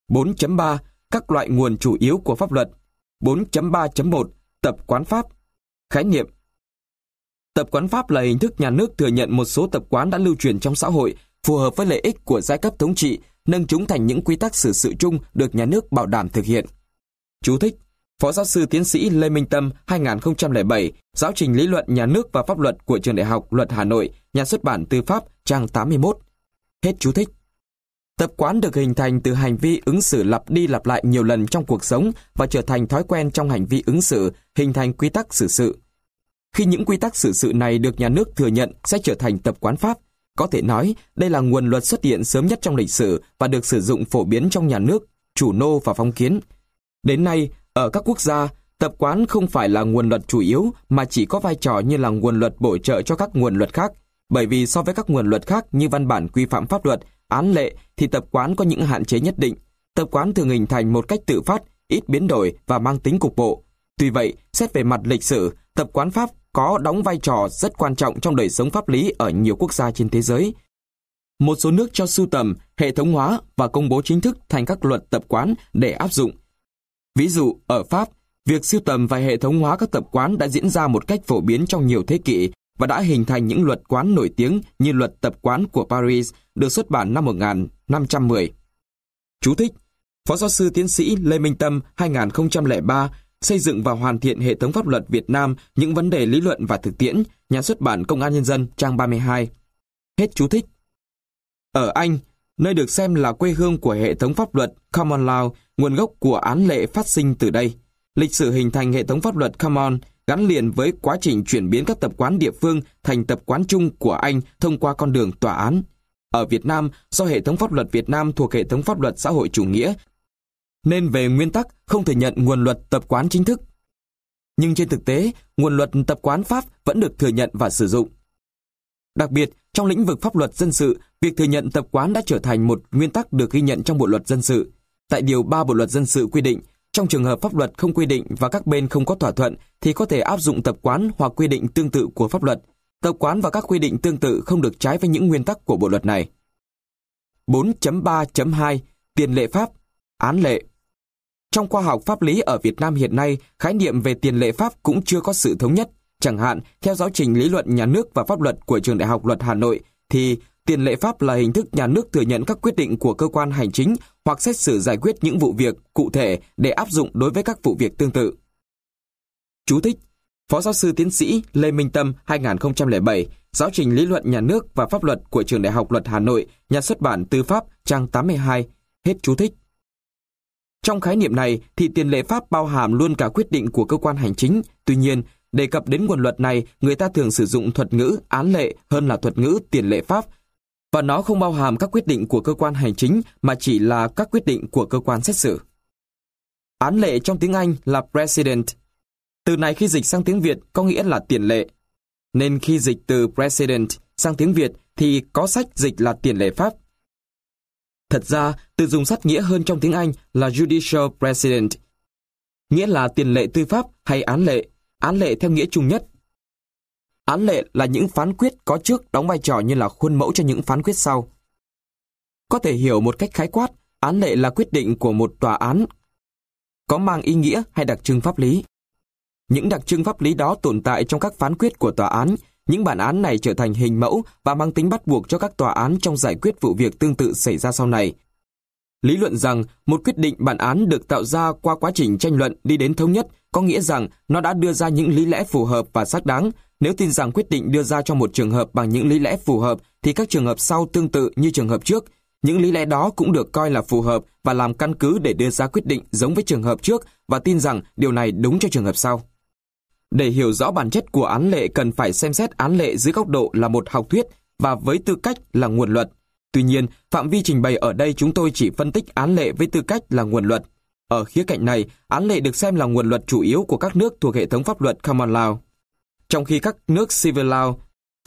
4.3 Các loại nguồn chủ yếu của pháp luật. 4.3.1 Tập quán pháp. Khái niệm. Tập quán pháp là hình thức nhà nước thừa nhận một số tập quán đã lưu truyền trong xã hội, phù hợp với lợi ích của giai cấp thống trị, nâng chúng thành những quy tắc xử sự chung được nhà nước bảo đảm thực hiện. Chú thích: Phó giáo sư tiến sĩ Lê Minh Tâm, 2007, Giáo trình lý luận nhà nước và pháp luật của Trường Đại học Luật Hà Nội, Nhà xuất bản Tư pháp, trang 81. Hết chú thích. Tập quán được hình thành từ hành vi ứng xử lặp đi lặp lại nhiều lần trong cuộc sống và trở thành thói quen trong hành vi ứng xử, hình thành quy tắc xử sự. Khi những quy tắc xử sự này được nhà nước thừa nhận sẽ trở thành tập quán pháp. Có thể nói, đây là nguồn luật xuất hiện sớm nhất trong lịch sử và được sử dụng phổ biến trong nhà nước, chủ nô và phong kiến. Đến nay, ở các quốc gia, tập quán không phải là nguồn luật chủ yếu mà chỉ có vai trò như là nguồn luật bổ trợ cho các nguồn luật khác. Bởi vì so với các nguồn luật khác như văn bản quy phạm pháp luật, án lệ thì tập quán có những hạn chế nhất định. Tập quán thường hình thành một cách tự phát, ít biến đổi và mang tính cục bộ. Tuy vậy, xét về mặt lịch sử, tập quán pháp có đóng vai trò rất quan trọng trong đời sống pháp lý ở nhiều quốc gia trên thế giới. Một số nước cho sưu tầm, hệ thống hóa và công bố chính thức thành các luật tập quán để áp dụng. Ví dụ, ở Pháp, việc sưu tầm và hệ thống hóa các tập quán đã diễn ra một cách phổ biến trong nhiều thế kỷ và đã hình thành những luật quán nổi tiếng như luật tập quán của Paris được xuất bản năm 1510. Chú thích: Phó giáo sư tiến sĩ Lê Minh Tâm, 2003, Xây dựng và hoàn thiện hệ thống pháp luật Việt Nam, những vấn đề lý luận và thực tiễn, Nhà xuất bản Công an Nhân dân, trang 32. Hết chú thích. Ở Anh, nơi được xem là quê hương của hệ thống pháp luật Common Law, nguồn gốc của án lệ phát sinh từ đây. Lịch sử hình thành hệ thống pháp luật Common gắn liền với quá trình chuyển biến các tập quán địa phương thành tập quán chung của Anh thông qua con đường tòa án. Ở Việt Nam, do hệ thống pháp luật Việt Nam thuộc hệ thống pháp luật xã hội chủ nghĩa, nên về nguyên tắc không thừa nhận nguồn luật tập quán chính thức. Nhưng trên thực tế, nguồn luật tập quán Pháp vẫn được thừa nhận và sử dụng. Đặc biệt, trong lĩnh vực pháp luật dân sự, việc thừa nhận tập quán đã trở thành một nguyên tắc được ghi nhận trong Bộ luật dân sự. Tại Điều 3 Bộ luật dân sự quy định, trong trường hợp pháp luật không quy định và các bên không có thỏa thuận thì có thể áp dụng tập quán hoặc quy định tương tự của pháp luật. Tập quán và các quy định tương tự không được trái với những nguyên tắc của bộ luật này. 4.3.2 Tiền lệ pháp, án lệ. Trong khoa học pháp lý ở Việt Nam hiện nay, khái niệm về tiền lệ pháp cũng chưa có sự thống nhất. Chẳng hạn, theo giáo trình lý luận nhà nước và pháp luật của Trường Đại học Luật Hà Nội, thì tiền lệ pháp là hình thức nhà nước thừa nhận các quyết định của cơ quan hành chính hoặc xét xử giải quyết những vụ việc cụ thể để áp dụng đối với các vụ việc tương tự. Chú thích: Phó giáo sư tiến sĩ Lê Minh Tâm, 2007, Giáo trình lý luận nhà nước và pháp luật của Trường Đại học Luật Hà Nội, Nhà xuất bản Tư pháp, trang 82. Hết chú thích. Trong khái niệm này thì tiền lệ pháp bao hàm luôn cả quyết định của cơ quan hành chính. Tuy nhiên, đề cập đến nguồn luật này, người ta thường sử dụng thuật ngữ án lệ hơn là thuật ngữ tiền lệ pháp, và nó không bao hàm các quyết định của cơ quan hành chính mà chỉ là các quyết định của cơ quan xét xử. Án lệ trong tiếng Anh là precedent. Từ này khi dịch sang tiếng Việt có nghĩa là tiền lệ. Nên khi dịch từ precedent sang tiếng Việt thì có sách dịch là tiền lệ pháp. Thật ra, từ dùng sát nghĩa hơn trong tiếng Anh là judicial precedent, nghĩa là tiền lệ tư pháp hay án lệ theo nghĩa chung nhất. Án lệ là những phán quyết có trước đóng vai trò như là khuôn mẫu cho những phán quyết sau. Có thể hiểu một cách khái quát, án lệ là quyết định của một tòa án có mang ý nghĩa hay đặc trưng pháp lý. Những đặc trưng pháp lý đó tồn tại trong các phán quyết của tòa án. Những bản án này trở thành hình mẫu và mang tính bắt buộc cho các tòa án trong giải quyết vụ việc tương tự xảy ra sau này. Lý luận rằng một quyết định bản án được tạo ra qua quá trình tranh luận đi đến thống nhất có nghĩa rằng nó đã đưa ra những lý lẽ phù hợp và xác đáng. Nếu tin rằng quyết định đưa ra trong một trường hợp bằng những lý lẽ phù hợp thì các trường hợp sau tương tự như trường hợp trước. Những lý lẽ đó cũng được coi là phù hợp và làm căn cứ để đưa ra quyết định giống với trường hợp trước và tin rằng điều này đúng cho trường hợp sau. Để hiểu rõ bản chất của án lệ cần phải xem xét án lệ dưới góc độ là một học thuyết và với tư cách là nguồn luật. Tuy nhiên, phạm vi trình bày ở đây chúng tôi chỉ phân tích án lệ với tư cách là nguồn luật. Ở khía cạnh này, án lệ được xem là nguồn luật chủ yếu của các nước thuộc hệ thống pháp luật Common Law. Trong khi các nước Civil Law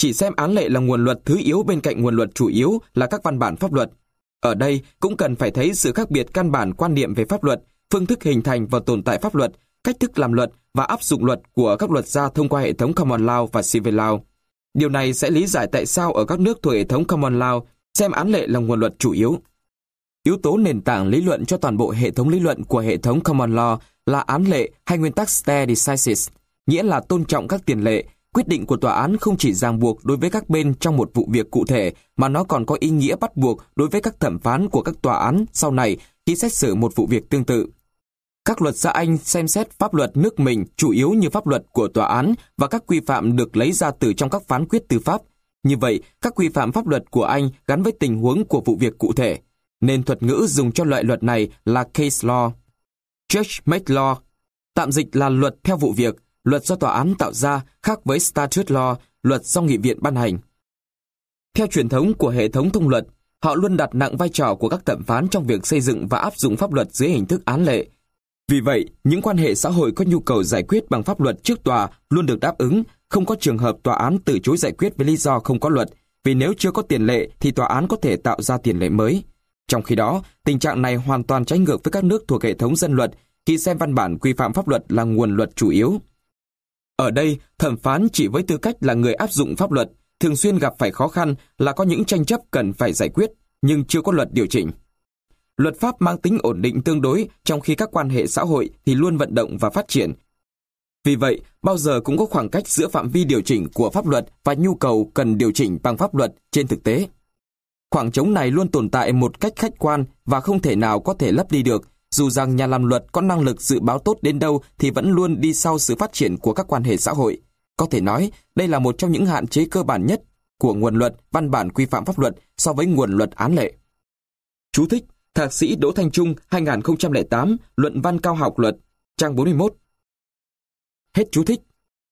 chỉ xem án lệ là nguồn luật thứ yếu bên cạnh nguồn luật chủ yếu là các văn bản pháp luật. Ở đây cũng cần phải thấy sự khác biệt căn bản quan niệm về pháp luật, phương thức hình thành và tồn tại pháp luật, cách thức làm luật và áp dụng luật của các luật gia thông qua hệ thống Common Law và Civil Law. Điều này sẽ lý giải tại sao ở các nước thuộc hệ thống Common Law xem án lệ là nguồn luật chủ yếu. Yếu tố nền tảng lý luận cho toàn bộ hệ thống lý luận của hệ thống Common Law là án lệ hay nguyên tắc stare decisis, nghĩa là tôn trọng các tiền lệ. Quyết định của tòa án không chỉ ràng buộc đối với các bên trong một vụ việc cụ thể, mà nó còn có ý nghĩa bắt buộc đối với các thẩm phán của các tòa án sau này khi xét xử một vụ việc tương tự. Các luật gia Anh xem xét pháp luật nước mình chủ yếu như pháp luật của tòa án và các quy phạm được lấy ra từ trong các phán quyết tư pháp. Như vậy, các quy phạm pháp luật của Anh gắn với tình huống của vụ việc cụ thể, nên thuật ngữ dùng cho loại luật này là case law. Judge-made law, tạm dịch là luật theo vụ việc, luật do tòa án tạo ra, khác với statute law, luật do nghị viện ban hành. Theo truyền thống của hệ thống thông luật, họ luôn đặt nặng vai trò của các thẩm phán trong việc xây dựng và áp dụng pháp luật dưới hình thức án lệ. Vì vậy, những quan hệ xã hội có nhu cầu giải quyết bằng pháp luật trước tòa luôn được đáp ứng, không có trường hợp tòa án từ chối giải quyết với lý do không có luật, vì nếu chưa có tiền lệ thì tòa án có thể tạo ra tiền lệ mới. Trong khi đó, tình trạng này hoàn toàn trái ngược với các nước thuộc hệ thống dân luật khi xem văn bản quy phạm pháp luật là nguồn luật chủ yếu. Ở đây, thẩm phán chỉ với tư cách là người áp dụng pháp luật, thường xuyên gặp phải khó khăn là có những tranh chấp cần phải giải quyết, nhưng chưa có luật điều chỉnh. Luật pháp mang tính ổn định tương đối, trong khi các quan hệ xã hội thì luôn vận động và phát triển. Vì vậy, bao giờ cũng có khoảng cách giữa phạm vi điều chỉnh của pháp luật và nhu cầu cần điều chỉnh bằng pháp luật trên thực tế. Khoảng trống này luôn tồn tại một cách khách quan và không thể nào có thể lấp đi được, dù rằng nhà làm luật có năng lực dự báo tốt đến đâu thì vẫn luôn đi sau sự phát triển của các quan hệ xã hội. Có thể nói, đây là một trong những hạn chế cơ bản nhất của nguồn luật, văn bản quy phạm pháp luật so với nguồn luật án lệ. Chú thích: Thạc sĩ Đỗ Thanh Trung, 2008, Luận văn cao học luật, trang 41. Hết chú thích.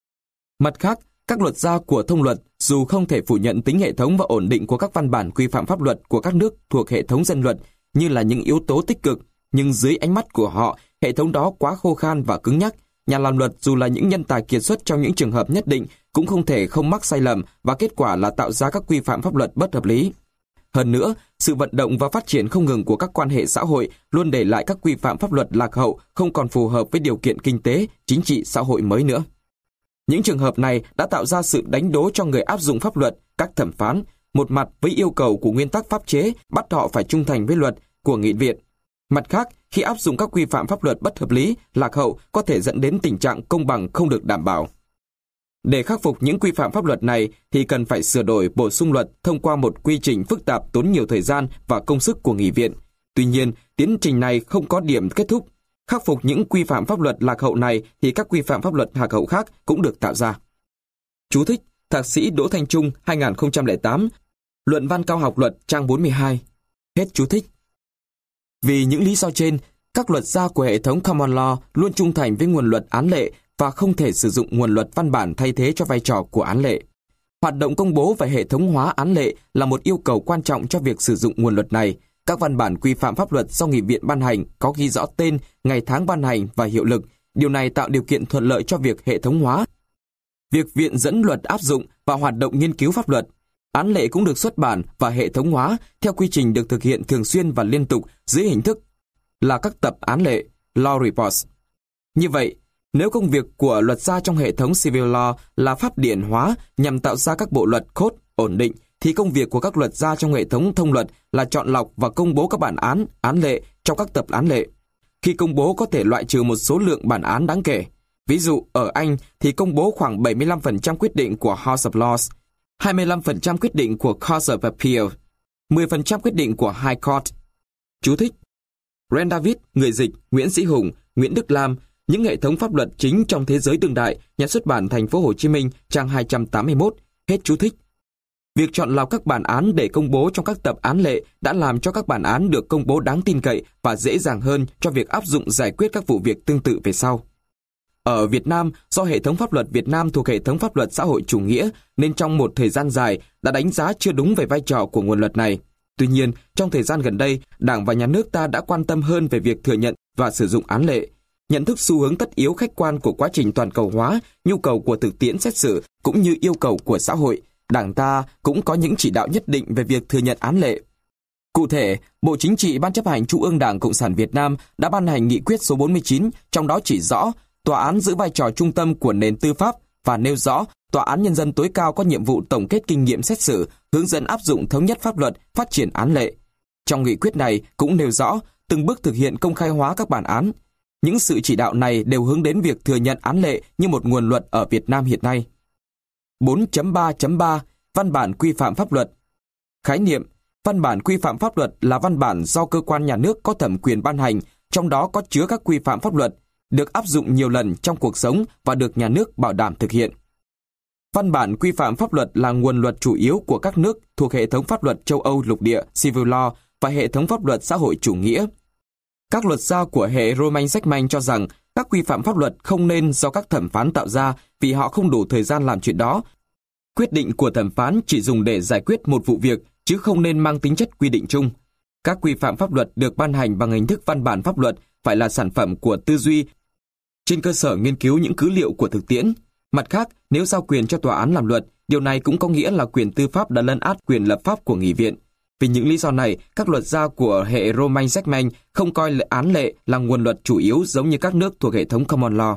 Mặt khác, các luật gia của thông luật dù không thể phủ nhận tính hệ thống và ổn định của các văn bản quy phạm pháp luật của các nước thuộc hệ thống dân luật như là những yếu tố tích cực, nhưng dưới ánh mắt của họ, hệ thống đó quá khô khan và cứng nhắc. Nhà làm luật dù là những nhân tài kiệt xuất trong những trường hợp nhất định cũng không thể không mắc sai lầm và kết quả là tạo ra các quy phạm pháp luật bất hợp lý. Hơn nữa, sự vận động và phát triển không ngừng của các quan hệ xã hội luôn để lại các quy phạm pháp luật lạc hậu, không còn phù hợp với điều kiện kinh tế, chính trị, xã hội mới nữa. Những trường hợp này đã tạo ra sự đánh đố cho người áp dụng pháp luật, các thẩm phán, một mặt với yêu cầu của nguyên tắc pháp chế bắt họ phải trung thành với luật của nghị viện. Mặt khác, khi áp dụng các quy phạm pháp luật bất hợp lý, lạc hậu có thể dẫn đến tình trạng công bằng không được đảm bảo. Để khắc phục những quy phạm pháp luật này thì cần phải sửa đổi, bổ sung luật thông qua một quy trình phức tạp tốn nhiều thời gian và công sức của nghị viện. Tuy nhiên, tiến trình này không có điểm kết thúc. Khắc phục những quy phạm pháp luật lạc hậu này thì các quy phạm pháp luật lạc hậu khác cũng được tạo ra. Chú thích: Thạc sĩ Đỗ Thanh Trung, 2008, Luận văn cao học luật, trang 42. Hết chú thích. Vì những lý do trên, các luật gia của hệ thống Common Law luôn trung thành với nguồn luật án lệ và không thể sử dụng nguồn luật văn bản thay thế cho vai trò của án lệ. Hoạt động công bố và hệ thống hóa án lệ là một yêu cầu quan trọng cho việc sử dụng nguồn luật này. Các văn bản quy phạm pháp luật do nghị viện ban hành có ghi rõ tên, ngày tháng ban hành và hiệu lực. Điều này tạo điều kiện thuận lợi cho việc hệ thống hóa. Việc viện dẫn luật áp dụng và hoạt động nghiên cứu pháp luật. Án lệ cũng được xuất bản và hệ thống hóa theo quy trình được thực hiện thường xuyên và liên tục dưới hình thức là các tập án lệ, Law Reports. Như vậy, nếu công việc của luật gia trong hệ thống Civil Law là pháp điển hóa nhằm tạo ra các bộ luật code ổn định, thì công việc của các luật gia trong hệ thống thông luật là chọn lọc và công bố các bản án, án lệ trong các tập án lệ. Khi công bố có thể loại trừ một số lượng bản án đáng kể. Ví dụ, ở Anh thì công bố khoảng 75% quyết định của House of Lords, 25% quyết định của Court of Appeal, 10% quyết định của High Court. Chú thích: Ren David, người dịch, Nguyễn Sĩ Hùng, Nguyễn Đức Lam, Những hệ thống pháp luật chính trong thế giới đương đại, Nhà xuất bản Thành phố Hồ Chí Minh, trang 281, hết chú thích. Việc chọn lọc các bản án để công bố trong các tập án lệ đã làm cho các bản án được công bố đáng tin cậy và dễ dàng hơn cho việc áp dụng giải quyết các vụ việc tương tự về sau. Ở Việt Nam, do hệ thống pháp luật Việt Nam thuộc hệ thống pháp luật xã hội chủ nghĩa nên trong một thời gian dài đã đánh giá chưa đúng về vai trò của nguồn luật này. Tuy nhiên, trong thời gian gần đây, Đảng và Nhà nước ta đã quan tâm hơn về việc thừa nhận và sử dụng án lệ. Nhận thức xu hướng tất yếu khách quan của quá trình toàn cầu hóa, nhu cầu của thực tiễn xét xử cũng như yêu cầu của xã hội, Đảng ta cũng có những chỉ đạo nhất định về việc thừa nhận án lệ. Cụ thể, Bộ Chính trị Ban chấp hành Trung ương Đảng Cộng sản Việt Nam đã ban hành nghị quyết số 49, trong đó chỉ rõ tòa án giữ vai trò trung tâm của nền tư pháp và nêu rõ Tòa án Nhân dân tối cao có nhiệm vụ tổng kết kinh nghiệm xét xử, hướng dẫn áp dụng thống nhất pháp luật, phát triển án lệ. Trong nghị quyết này cũng nêu rõ từng bước thực hiện công khai hóa các bản án. Những sự chỉ đạo này đều hướng đến việc thừa nhận án lệ như một nguồn luật ở Việt Nam hiện nay. 4.3.3 Văn bản quy phạm pháp luật. Khái niệm: văn bản quy phạm pháp luật là văn bản do cơ quan nhà nước có thẩm quyền ban hành, trong đó có chứa các quy phạm pháp luật, được áp dụng nhiều lần trong cuộc sống và được nhà nước bảo đảm thực hiện. Văn bản quy phạm pháp luật là nguồn luật chủ yếu của các nước thuộc hệ thống pháp luật châu Âu lục địa Civil Law và hệ thống pháp luật xã hội chủ nghĩa. Các luật gia của hệ Romain-Seckman cho rằng các quy phạm pháp luật không nên do các thẩm phán tạo ra vì họ không đủ thời gian làm chuyện đó. Quyết định của thẩm phán chỉ dùng để giải quyết một vụ việc chứ không nên mang tính chất quy định chung. Các quy phạm pháp luật được ban hành bằng hình thức văn bản pháp luật phải là sản phẩm của tư duy trên cơ sở nghiên cứu những cứ liệu của thực tiễn. Mặt khác, nếu giao quyền cho tòa án làm luật, điều này cũng có nghĩa là quyền tư pháp đã lấn át quyền lập pháp của nghị viện. Vì những lý do này, các luật gia của hệ Romain-Seckman không coi án lệ là nguồn luật chủ yếu giống như các nước thuộc hệ thống Common Law.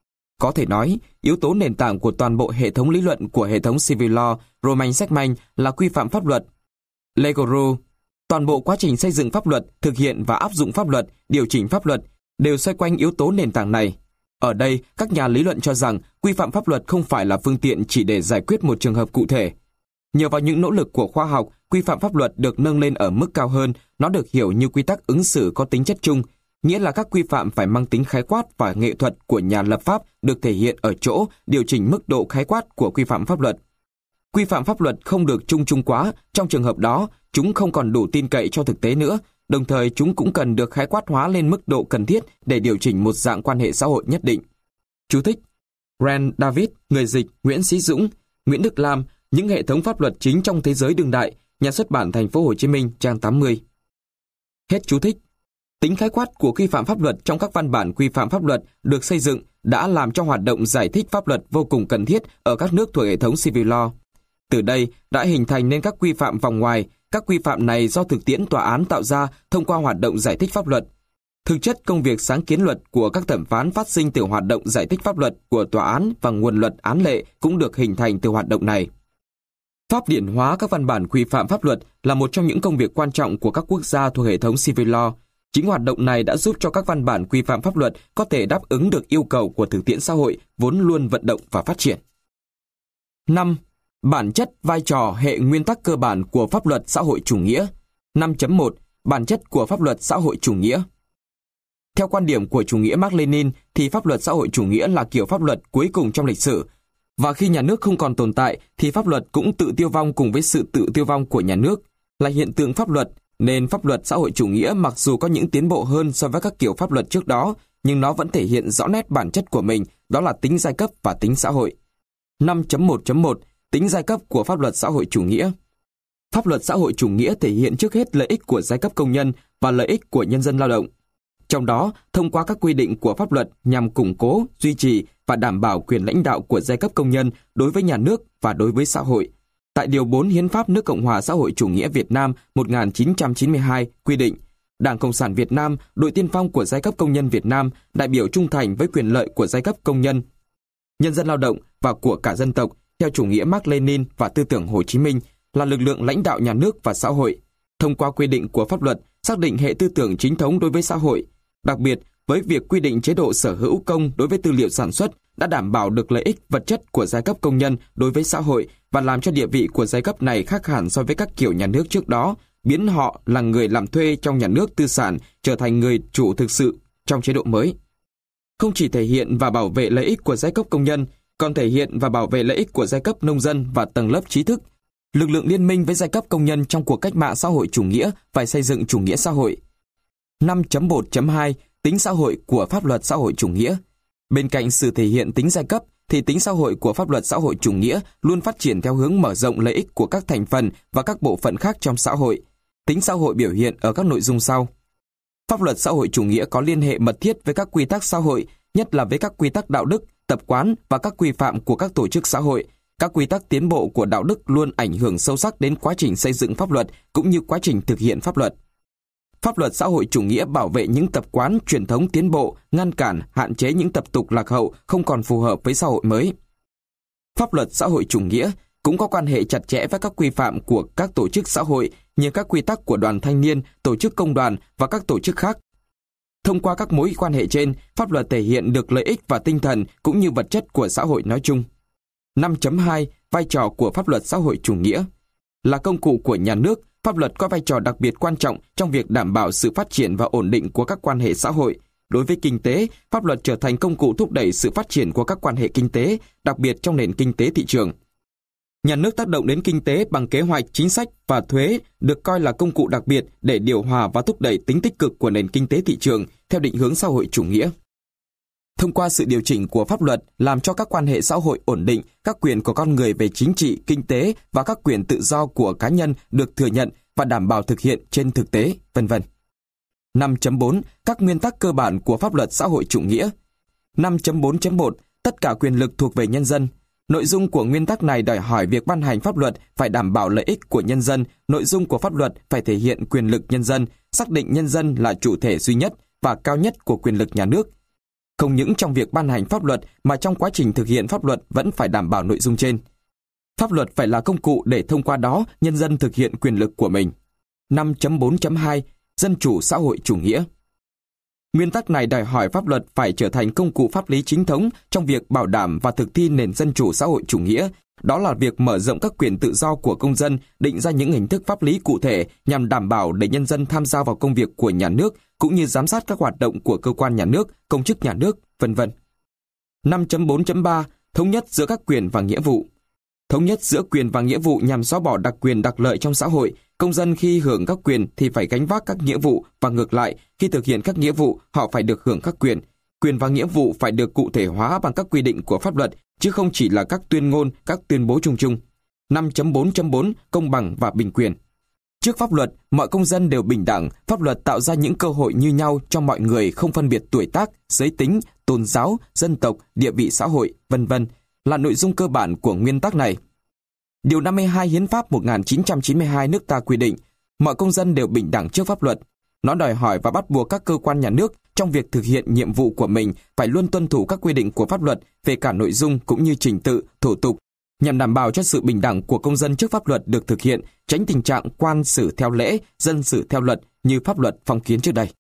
Có thể nói, yếu tố nền tảng của toàn bộ hệ thống lý luận của hệ thống Civil Law Romain-Seckman là quy phạm pháp luật. Legal rule. Toàn bộ quá trình xây dựng pháp luật, thực hiện và áp dụng pháp luật, điều chỉnh pháp luật đều xoay quanh yếu tố nền tảng này. Ở đây, các nhà lý luận cho rằng quy phạm pháp luật không phải là phương tiện chỉ để giải quyết một trường hợp cụ thể. Nhờ vào những nỗ lực của khoa học, quy phạm pháp luật được nâng lên ở mức cao hơn, nó được hiểu như quy tắc ứng xử có tính chất chung, nghĩa là các quy phạm phải mang tính khái quát và nghệ thuật của nhà lập pháp được thể hiện ở chỗ điều chỉnh mức độ khái quát của quy phạm pháp luật. Quy phạm pháp luật không được chung chung quá, trong trường hợp đó, chúng không còn đủ tin cậy cho thực tế nữa, đồng thời chúng cũng cần được khái quát hóa lên mức độ cần thiết để điều chỉnh một dạng quan hệ xã hội nhất định. Chú thích: Rand David, người dịch Nguyễn Sĩ Dũng, Nguyễn Đức Lam, Những hệ thống pháp luật chính trong thế giới đương đại, Nhà xuất bản Thành phố Hồ Chí Minh, trang 80. Hết chú thích. Tính khái quát của quy phạm pháp luật trong các văn bản quy phạm pháp luật được xây dựng đã làm cho hoạt động giải thích pháp luật vô cùng cần thiết ở các nước thuộc hệ thống Civil Law. Từ đây đã hình thành nên các quy phạm vòng ngoài. Các quy phạm này do thực tiễn tòa án tạo ra thông qua hoạt động giải thích pháp luật. Thực chất công việc sáng kiến luật của các thẩm phán phát sinh từ hoạt động giải thích pháp luật của tòa án và nguồn luật án lệ cũng được hình thành từ hoạt động này. Pháp điển hóa các văn bản quy phạm pháp luật là một trong những công việc quan trọng của các quốc gia thuộc hệ thống Civil Law. Chính hoạt động này đã giúp cho các văn bản quy phạm pháp luật có thể đáp ứng được yêu cầu của thực tiễn xã hội vốn luôn vận động và phát triển. 5. Bản chất, vai trò, hệ nguyên tắc cơ bản của pháp luật xã hội chủ nghĩa. 5.1. Bản chất của pháp luật xã hội chủ nghĩa. Theo quan điểm của chủ nghĩa Mác Lênin thì pháp luật xã hội chủ nghĩa là kiểu pháp luật cuối cùng trong lịch sử. Và khi nhà nước không còn tồn tại thì pháp luật cũng tự tiêu vong cùng với sự tự tiêu vong của nhà nước. Là hiện tượng pháp luật, nên pháp luật xã hội chủ nghĩa mặc dù có những tiến bộ hơn so với các kiểu pháp luật trước đó, nhưng nó vẫn thể hiện rõ nét bản chất của mình, đó là tính giai cấp và tính xã hội. 5.1.1 Tính giai cấp của pháp luật xã hội chủ nghĩa. Pháp luật xã hội chủ nghĩa thể hiện trước hết lợi ích của giai cấp công nhân và lợi ích của nhân dân lao động. Trong đó, thông qua các quy định của pháp luật nhằm củng cố, duy trì và đảm bảo quyền lãnh đạo của giai cấp công nhân đối với nhà nước và đối với xã hội. Tại Điều 4 Hiến pháp nước Cộng hòa xã hội chủ nghĩa Việt Nam 1992 quy định, Đảng Cộng sản Việt Nam, đội tiên phong của giai cấp công nhân Việt Nam, đại biểu trung thành với quyền lợi của giai cấp công nhân, nhân dân lao động và của cả dân tộc, theo chủ nghĩa Mác Lênin và tư tưởng Hồ Chí Minh, là lực lượng lãnh đạo nhà nước và xã hội. Thông qua quy định của pháp luật, xác định hệ tư tưởng chính thống đối với xã hội. Đặc biệt, với việc quy định chế độ sở hữu công đối với tư liệu sản xuất đã đảm bảo được lợi ích vật chất của giai cấp công nhân đối với xã hội và làm cho địa vị của giai cấp này khác hẳn so với các kiểu nhà nước trước đó, biến họ là người làm thuê trong nhà nước tư sản trở thành người chủ thực sự trong chế độ mới. Không chỉ thể hiện và bảo vệ lợi ích của giai cấp công nhân, còn thể hiện và bảo vệ lợi ích của giai cấp nông dân và tầng lớp trí thức. Lực lượng liên minh với giai cấp công nhân trong cuộc cách mạng xã hội chủ nghĩa phải xây dựng chủ nghĩa xã hội. 5.1.2 Tính xã hội của pháp luật xã hội chủ nghĩa. Bên cạnh sự thể hiện tính giai cấp, thì tính xã hội của pháp luật xã hội chủ nghĩa luôn phát triển theo hướng mở rộng lợi ích của các thành phần và các bộ phận khác trong xã hội. Tính xã hội biểu hiện ở các nội dung sau. Pháp luật xã hội chủ nghĩa có liên hệ mật thiết với các quy tắc xã hội, nhất là với các quy tắc đạo đức, tập quán và các quy phạm của các tổ chức xã hội, Các quy tắc tiến bộ của đạo đức luôn ảnh hưởng sâu sắc đến quá trình xây dựng pháp luật cũng như quá trình thực hiện pháp luật. Pháp luật xã hội chủ nghĩa bảo vệ những tập quán truyền thống tiến bộ, ngăn cản, hạn chế những tập tục lạc hậu không còn phù hợp với xã hội mới. Pháp luật xã hội chủ nghĩa cũng có quan hệ chặt chẽ với các quy phạm của các tổ chức xã hội như các quy tắc của đoàn thanh niên, tổ chức công đoàn và các tổ chức khác. Thông qua các mối quan hệ trên, pháp luật thể hiện được lợi ích và tinh thần cũng như vật chất của xã hội nói chung. 5.2. Vai trò của pháp luật xã hội chủ nghĩa. Là công cụ của nhà nước, pháp luật có vai trò đặc biệt quan trọng trong việc đảm bảo sự phát triển và ổn định của các quan hệ xã hội. Đối với kinh tế, pháp luật trở thành công cụ thúc đẩy sự phát triển của các quan hệ kinh tế, đặc biệt trong nền kinh tế thị trường. Nhà nước tác động đến kinh tế bằng kế hoạch, chính sách và thuế được coi là công cụ đặc biệt để điều hòa và thúc đẩy tính tích cực của nền kinh tế thị trường theo định hướng xã hội chủ nghĩa. Thông qua sự điều chỉnh của pháp luật làm cho các quan hệ xã hội ổn định, các quyền của con người về chính trị, kinh tế và các quyền tự do của cá nhân được thừa nhận và đảm bảo thực hiện trên thực tế, v.v. 5.4. Các nguyên tắc cơ bản của pháp luật xã hội chủ nghĩa. 5.4.1. Tất cả quyền lực thuộc về nhân dân. Nội dung của nguyên tắc này đòi hỏi việc ban hành pháp luật phải đảm bảo lợi ích của nhân dân, nội dung của pháp luật phải thể hiện quyền lực nhân dân, xác định nhân dân là chủ thể duy nhất và cao nhất của quyền lực nhà nước. Không những trong việc ban hành pháp luật mà trong quá trình thực hiện pháp luật vẫn phải đảm bảo nội dung trên. Pháp luật phải là công cụ để thông qua đó nhân dân thực hiện quyền lực của mình. 5.4.2. Dân chủ xã hội chủ nghĩa. Nguyên tắc này đòi hỏi pháp luật phải trở thành công cụ pháp lý chính thống trong việc bảo đảm và thực thi nền dân chủ xã hội chủ nghĩa. Đó là việc mở rộng các quyền tự do của công dân, định ra những hình thức pháp lý cụ thể nhằm đảm bảo để nhân dân tham gia vào công việc của nhà nước, cũng như giám sát các hoạt động của cơ quan nhà nước, công chức nhà nước, v.v. 5.4.3. Thống nhất giữa các quyền và nghĩa vụ. Thống nhất giữa quyền và nghĩa vụ nhằm xóa bỏ đặc quyền đặc lợi trong xã hội. Công dân khi hưởng các quyền thì phải gánh vác các nghĩa vụ và ngược lại, khi thực hiện các nghĩa vụ, họ phải được hưởng các quyền. Quyền và nghĩa vụ phải được cụ thể hóa bằng các quy định của pháp luật, chứ không chỉ là các tuyên ngôn, các tuyên bố chung chung. 5.4.4. Công bằng và bình quyền. Trước pháp luật, mọi công dân đều bình đẳng, pháp luật tạo ra những cơ hội như nhau cho mọi người không phân biệt tuổi tác, giới tính, tôn giáo, dân tộc, địa vị xã hội, v.v. là nội dung cơ bản của nguyên tắc này. Điều 52 Hiến pháp 1992 nước ta quy định, mọi công dân đều bình đẳng trước pháp luật. Nó đòi hỏi và bắt buộc các cơ quan nhà nước trong việc thực hiện nhiệm vụ của mình phải luôn tuân thủ các quy định của pháp luật về cả nội dung cũng như trình tự, thủ tục, nhằm đảm bảo cho sự bình đẳng của công dân trước pháp luật được thực hiện, tránh tình trạng quan xử theo lễ, dân xử theo luật như pháp luật phong kiến trước đây.